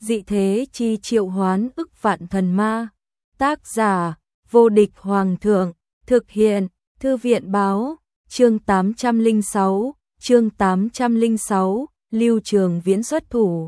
dị thế chi triệu hoán ức vạn thần ma. Tác giả, vô địch hoàng thượng, thực hiện, thư viện báo, chương 806, Lưu Trường Viễn xuất thủ.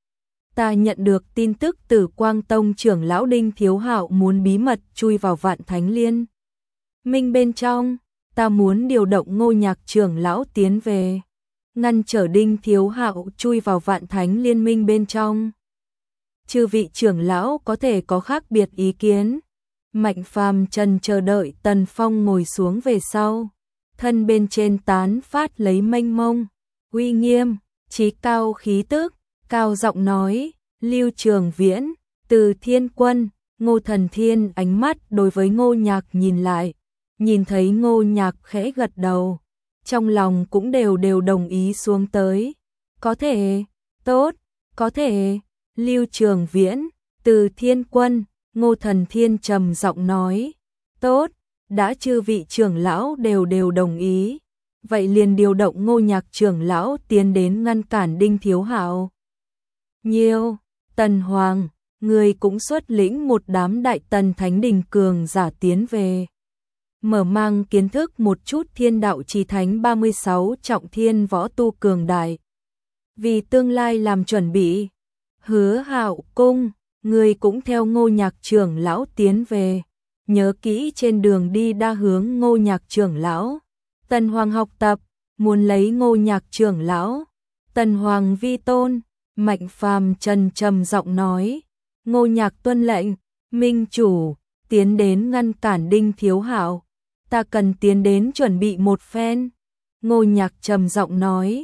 Ta nhận được tin tức từ Quang Tông trưởng lão Đinh Thiếu Hạo muốn bí mật chui vào Vạn Thánh Liên Minh bên trong, ta muốn điều động Ngô Nhạc trưởng lão tiến về, ngăn trở Đinh Thiếu Hạo chui vào Vạn Thánh Liên Minh bên trong. Chư vị trưởng lão có thể có khác biệt ý kiến. Mạnh Phàm Trần chờ đợi Tần Phong ngồi xuống về sau, thân bên trên tán phát lấy mênh mông, uy nghiêm, chí cao khí tức, cao giọng nói, Lưu Trường Viễn, Từ Thiên Quân, Ngô Thần Thiên ánh mắt đối với Ngô Nhạc nhìn lại, nhìn thấy Ngô Nhạc khẽ gật đầu, trong lòng cũng đều đồng ý xuống tới. Có thể, tốt, có thể, Lưu Trường Viễn, Từ Thiên Quân, Ngô Thần Thiên trầm giọng nói, tốt, đã chư vị trưởng lão đều đồng ý, vậy liền điều động Ngô Nhạc trưởng lão tiến đến ngăn cản Đinh Thiếu Hạo. Nhiêu, Tần Hoàng, người cũng xuất lĩnh một đám đại tần thánh đình cường giả tiến về, mở mang kiến thức một chút thiên đạo chi thánh 36 trọng thiên võ tu cường đại, vì tương lai làm chuẩn bị. Hứa Hạo Cung, người cũng theo Ngô Nhạc trưởng lão tiến về, nhớ kỹ trên đường đi đa hướng Ngô Nhạc trưởng lão. Tần Hoàng học tập, muốn lấy Ngô Nhạc trưởng lão. Tần Hoàng vi tôn, Mạnh Phàm Trần trầm giọng nói, Ngô Nhạc tuân lệnh, minh chủ, tiến đến ngăn cản Đinh Thiếu Hạo, ta cần tiến đến chuẩn bị một phen. Ngô Nhạc trầm giọng nói,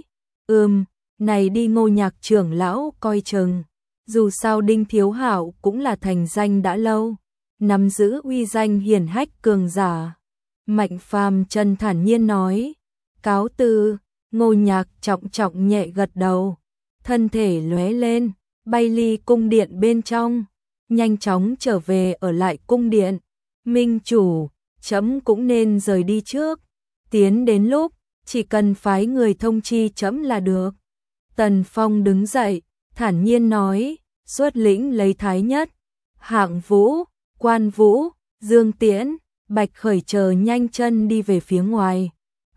này đi. Ngô Nhạc trưởng lão coi chừng, dù sao Đinh Thiếu Hạo cũng là thành danh đã lâu, nắm giữ uy danh hiển hách cường giả. Mạnh Phàm Trần thản nhiên nói, cáo từ. Ngô Nhạc trọng nhẹ gật đầu, thân thể lóe lên, bay ly cung điện bên trong, nhanh chóng trở về ở lại cung điện. Minh chủ, trẫm cũng nên rời đi trước, tiến đến lúc chỉ cần phái người thông chi trẫm là được. Tần Phong đứng dậy, thản nhiên nói, xuất lĩnh lấy Thái Nhất, Hạng Vũ, Quan Vũ, Dương Tiễn, Bạch Khởi chờ nhanh chân đi về phía ngoài.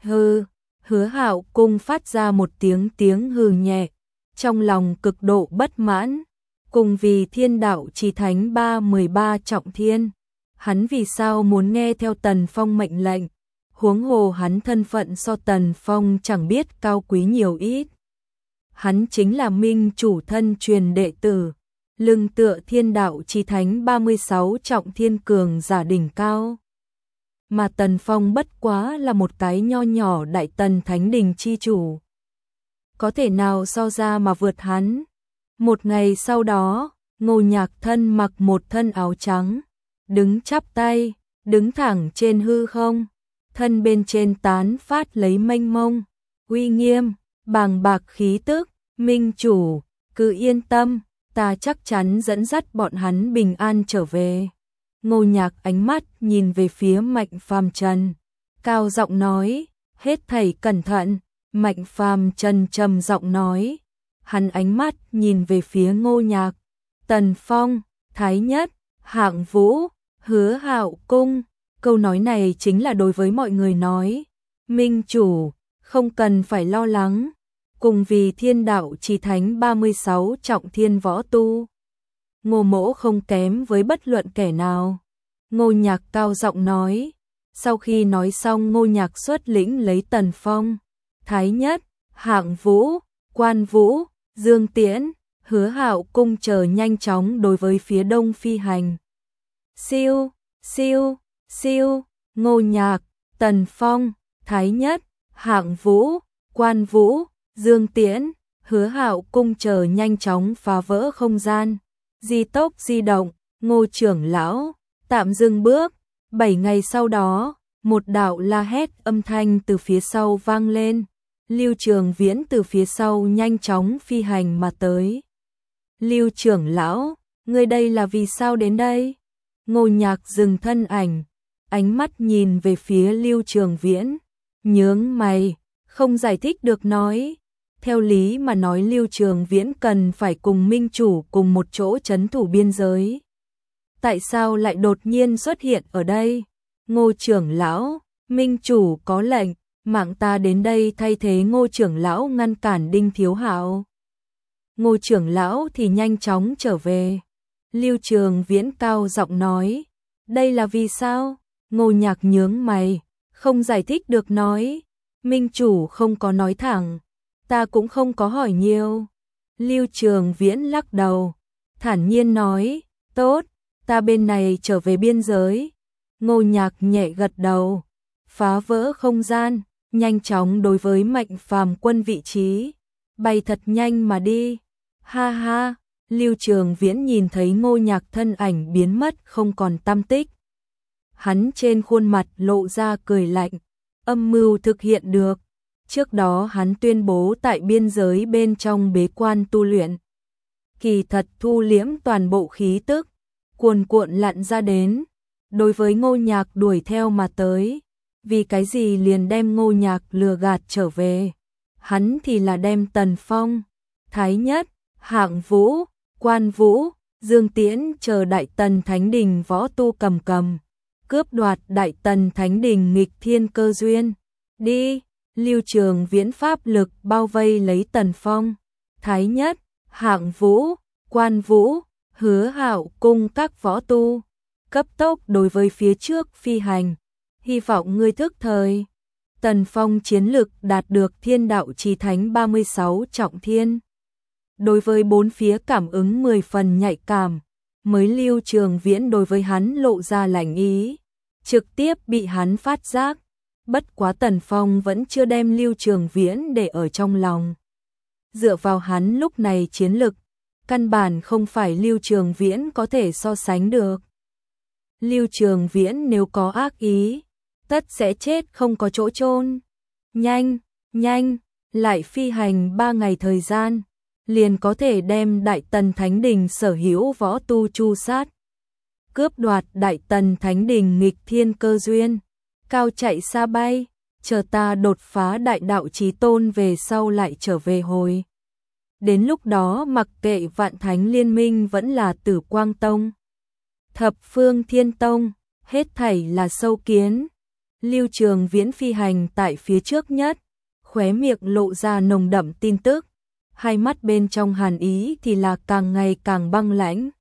Hứa Hạo Cung phát ra một tiếng hừ nhẹ, trong lòng cực độ bất mãn, cùng vì thiên đạo chi thánh 13 trọng thiên, hắn vì sao muốn nghe theo Tần Phong mệnh lệnh, huống hồ hắn thân phận so Tần Phong chẳng biết cao quý nhiều ít. Hắn chính là minh chủ thân truyền đệ tử, lưng tựa thiên đạo chi thánh 36 trọng thiên cường giả đỉnh cao. Mà Tần Phong bất quá là một cái nho nhỏ đại tần thánh đình chi chủ, có thể nào so ra mà vượt hắn. Một ngày sau đó, Ngô Nhạc thân mặc một thân áo trắng, đứng chắp tay, đứng thẳng trên hư không, thân bên trên tán phát lấy mênh mông, uy nghiêm, bàng bạc khí tức. Minh chủ, cứ yên tâm, ta chắc chắn dẫn dắt bọn hắn bình an trở về. Ngô Nhạc ánh mắt nhìn về phía Mạnh Phàm Trần, cao giọng nói, hết thảy cẩn thận. Mạnh Phàm Trần trầm giọng nói, hắn ánh mắt nhìn về phía Ngô Nhạc, Tần Phong, Thái Nhất, Hạng Vũ, Hứa Hạo Cung. Câu nói này chính là đối với mọi người nói, minh chủ, không cần phải lo lắng, cùng vì thiên đạo chi thánh 36 trọng thiên võ tu, Ngô mỗ không kém với bất luận kẻ nào. Ngô Nhạc cao giọng nói. Sau khi nói xong, Ngô Nhạc xuất lĩnh lấy Tần Phong, Thái Nhất, Hạng Vũ, Quan Vũ, Dương Tiễn, Hứa Hạo Cung chờ nhanh chóng đối với phía đông phi hành. Siêu, siêu, siêu. Ngô Nhạc, Tần Phong, Thái Nhất, Hạng Vũ, Quan Vũ, Dương Tiễn, Hứa Hạo Cung chờ nhanh chóng phá vỡ không gian, di tốc di động. Ngô trưởng lão, tạm dừng bước. 7 ngày sau đó, một đạo la hét âm thanh từ phía sau vang lên. Lưu Trường Viễn từ phía sau nhanh chóng phi hành mà tới. Lưu trưởng lão, ngươi đây là vì sao đến đây? Ngô Nhạc dừng thân ảnh, ánh mắt nhìn về phía Lưu Trường Viễn, nhướng mày, không giải thích được nói. Theo lý mà nói Lưu Trường Viễn cần phải cùng minh chủ cùng một chỗ trấn thủ biên giới. Tại sao lại đột nhiên xuất hiện ở đây? Ngô trưởng lão, minh chủ có lệnh, mạng ta đến đây thay thế Ngô trưởng lão ngăn cản Đinh Thiếu Hạo. Ngô trưởng lão thì nhanh chóng trở về. Lưu Trường Viễn cao giọng nói, đây là vì sao? Ngô Nhạc nhướng mày, không giải thích được nói, minh chủ không có nói thẳng, ta cũng không có hỏi nhiều. Lưu Trường Viễn lắc đầu, thản nhiên nói, tốt, ta bên này trở về biên giới. Ngô Nhạc nhẹ gật đầu, phá vỡ không gian, nhanh chóng đối với Mạnh Phàm Quân vị trí, bay thật nhanh mà đi. Ha ha, Lưu Trường Viễn nhìn thấy Ngô Nhạc thân ảnh biến mất không còn tăm tích. Hắn trên khuôn mặt lộ ra cười lạnh, âm mưu thực hiện được. Trước đó hắn tuyên bố tại biên giới bên trong bế quan tu luyện. Kỳ thật thu liễm toàn bộ khí tức, cuồn cuộn lặn ra đến. Đối với Ngô Nhạc đuổi theo mà tới, vì cái gì liền đem Ngô Nhạc lừa gạt trở về. Hắn thì là đem Tần Phong, Thái Nhất, Hạng Vũ, Quan Vũ, Dương Tiễn chờ Đại Tần Thánh Đình võ tu cầm, cướp đoạt Đại Tần Thánh Đình nghịch thiên cơ duyên. Đi, Lưu Trường Viễn pháp lực bao vây lấy Tần Phong, Thái Nhất, Hạng Vũ, Quan Vũ, Hứa Hạo cùng các võ tu, cấp tốc đối với phía trước phi hành, hy vọng ngươi thức thời. Tần Phong chiến lực đạt được Thiên Đạo Chí Thánh 36 trọng thiên. Đối với bốn phía cảm ứng 10 phần nhạy cảm, mới Lưu Trường Viễn đối với hắn lộ ra lạnh ý, trực tiếp bị hắn phát giác. Bất quá Tần Phong vẫn chưa đem Lưu Trường Viễn để ở trong lòng. Dựa vào hắn lúc này chiến lực, căn bản không phải Lưu Trường Viễn có thể so sánh được. Lưu Trường Viễn nếu có ác ý, tất sẽ chết không có chỗ chôn. Nhanh, nhanh, lại phi hành 3 ngày thời gian, liền có thể đem Đại Tần Thánh Đình sở hữu võ tu chu sát. Cướp đoạt Đại Tần Thánh Đình nghịch thiên cơ duyên, cao chạy xa bay, chờ ta đột phá Đại Đạo Chí Tôn về sau lại trở về hồi. Đến lúc đó mặc kệ Vạn Thánh Liên Minh vẫn là Tử Quang Tông, Thập Phương Thiên Tông, hết thảy là sâu kiến. Lưu Trường Viễn phi hành tại phía trước nhất, khóe miệng lộ ra nồng đậm tin tức, hai mắt bên trong hàn ý thì là càng ngày càng băng lãnh.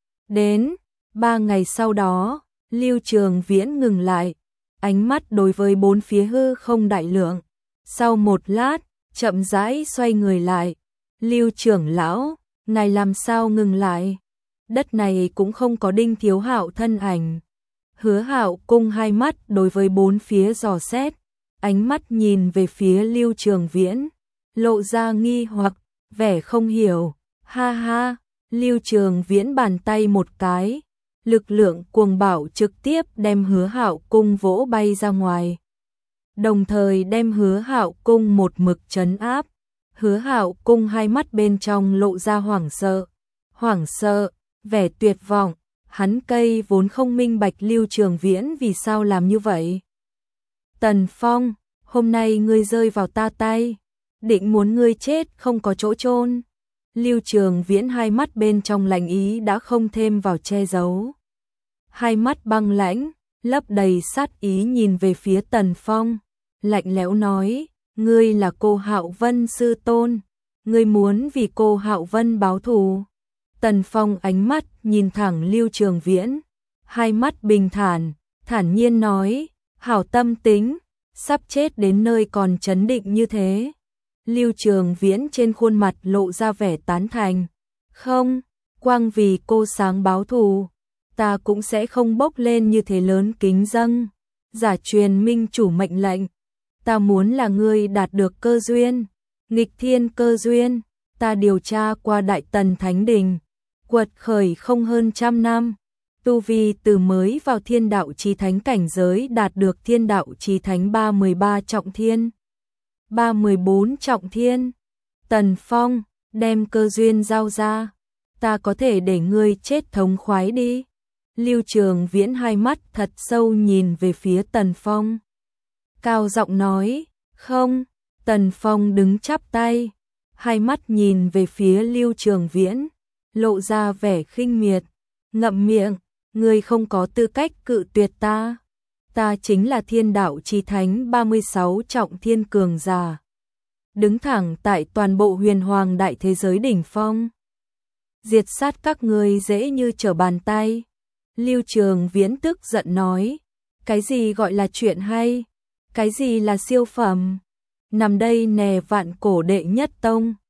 Đến 3 ngày sau đó, Lưu Trường Viễn ngừng lại, ánh mắt đối với bốn phía hư không đại lượng. Sau một lát, chậm rãi xoay người lại. Lưu trưởng lão, ngài làm sao ngừng lại? Đất này cũng không có Đinh Thiếu Hạo thân ảnh. Hứa Hạo cung hai mắt đối với bốn phía dò xét, ánh mắt nhìn về phía Lưu Trường Viễn, lộ ra nghi hoặc, vẻ không hiểu. Ha ha, Lưu Trường Viễn bàn tay một cái, lực lượng cuồng bạo trực tiếp đem Hứa Hạo cung vỗ bay ra ngoài, đồng thời đem Hứa Hạo cung một mực trấn áp. Hứa Hạo cung hai mắt bên trong lộ ra hoảng sợ, vẻ tuyệt vọng. Hắn cây vốn không minh bạch Lưu Trường Viễn vì sao làm như vậy. Tần Phong, hôm nay ngươi rơi vào ta tay, định muốn ngươi chết không có chỗ chôn. Lưu Trường Viễn hai mắt bên trong lạnh ý đã không thêm vào che giấu. Hai mắt băng lãnh, lấp đầy sát ý nhìn về phía Tần Phong, lạnh lẽo nói, ngươi là cô Hạo Vân sư tôn, ngươi muốn vì cô Hạo Vân báo thù. Tần Phong ánh mắt nhìn thẳng Lưu Trường Viễn, hai mắt bình thản nhiên nói, hảo tâm tính, sắp chết đến nơi còn trấn định như thế. Lưu Trường Viễn trên khuôn mặt lộ ra vẻ tán thành, không, quang vì cô sáng báo thù, ta cũng sẽ không bốc lên như thế lớn kính dâng, giả truyền minh chủ mệnh lệnh, ta muốn là ngươi đạt được cơ duyên, nghịch thiên cơ duyên, ta điều tra qua Đại Tần Thánh Đình, quật khởi không hơn 100 năm, tu vi từ mới vào Thiên Đạo Chí Thánh cảnh giới đạt được Thiên Đạo Chí Thánh 313 trọng thiên, 314 trọng thiên. Tần Phong, đem cơ duyên giao ra, ta có thể để ngươi chết thống khoái đi. Lưu Trường Viễn hai mắt thật sâu nhìn về phía Tần Phong, cao giọng nói, không. Tần Phong đứng chắp tay, hai mắt nhìn về phía Lưu Trường Viễn, lộ ra vẻ khinh miệt, ngậm miệng, ngươi không có tư cách cự tuyệt ta. Ta chính là Thiên Đạo Chí Thánh 36 trọng thiên cường giả, đứng thẳng tại toàn bộ huyền hoàng đại thế giới đỉnh phong. Diệt sát các ngươi dễ như trở bàn tay. Lưu Trường Viễn tức giận nói, cái gì gọi là chuyện hay, cái gì là siêu phẩm, nằm đây nè vạn cổ đệ nhất tông.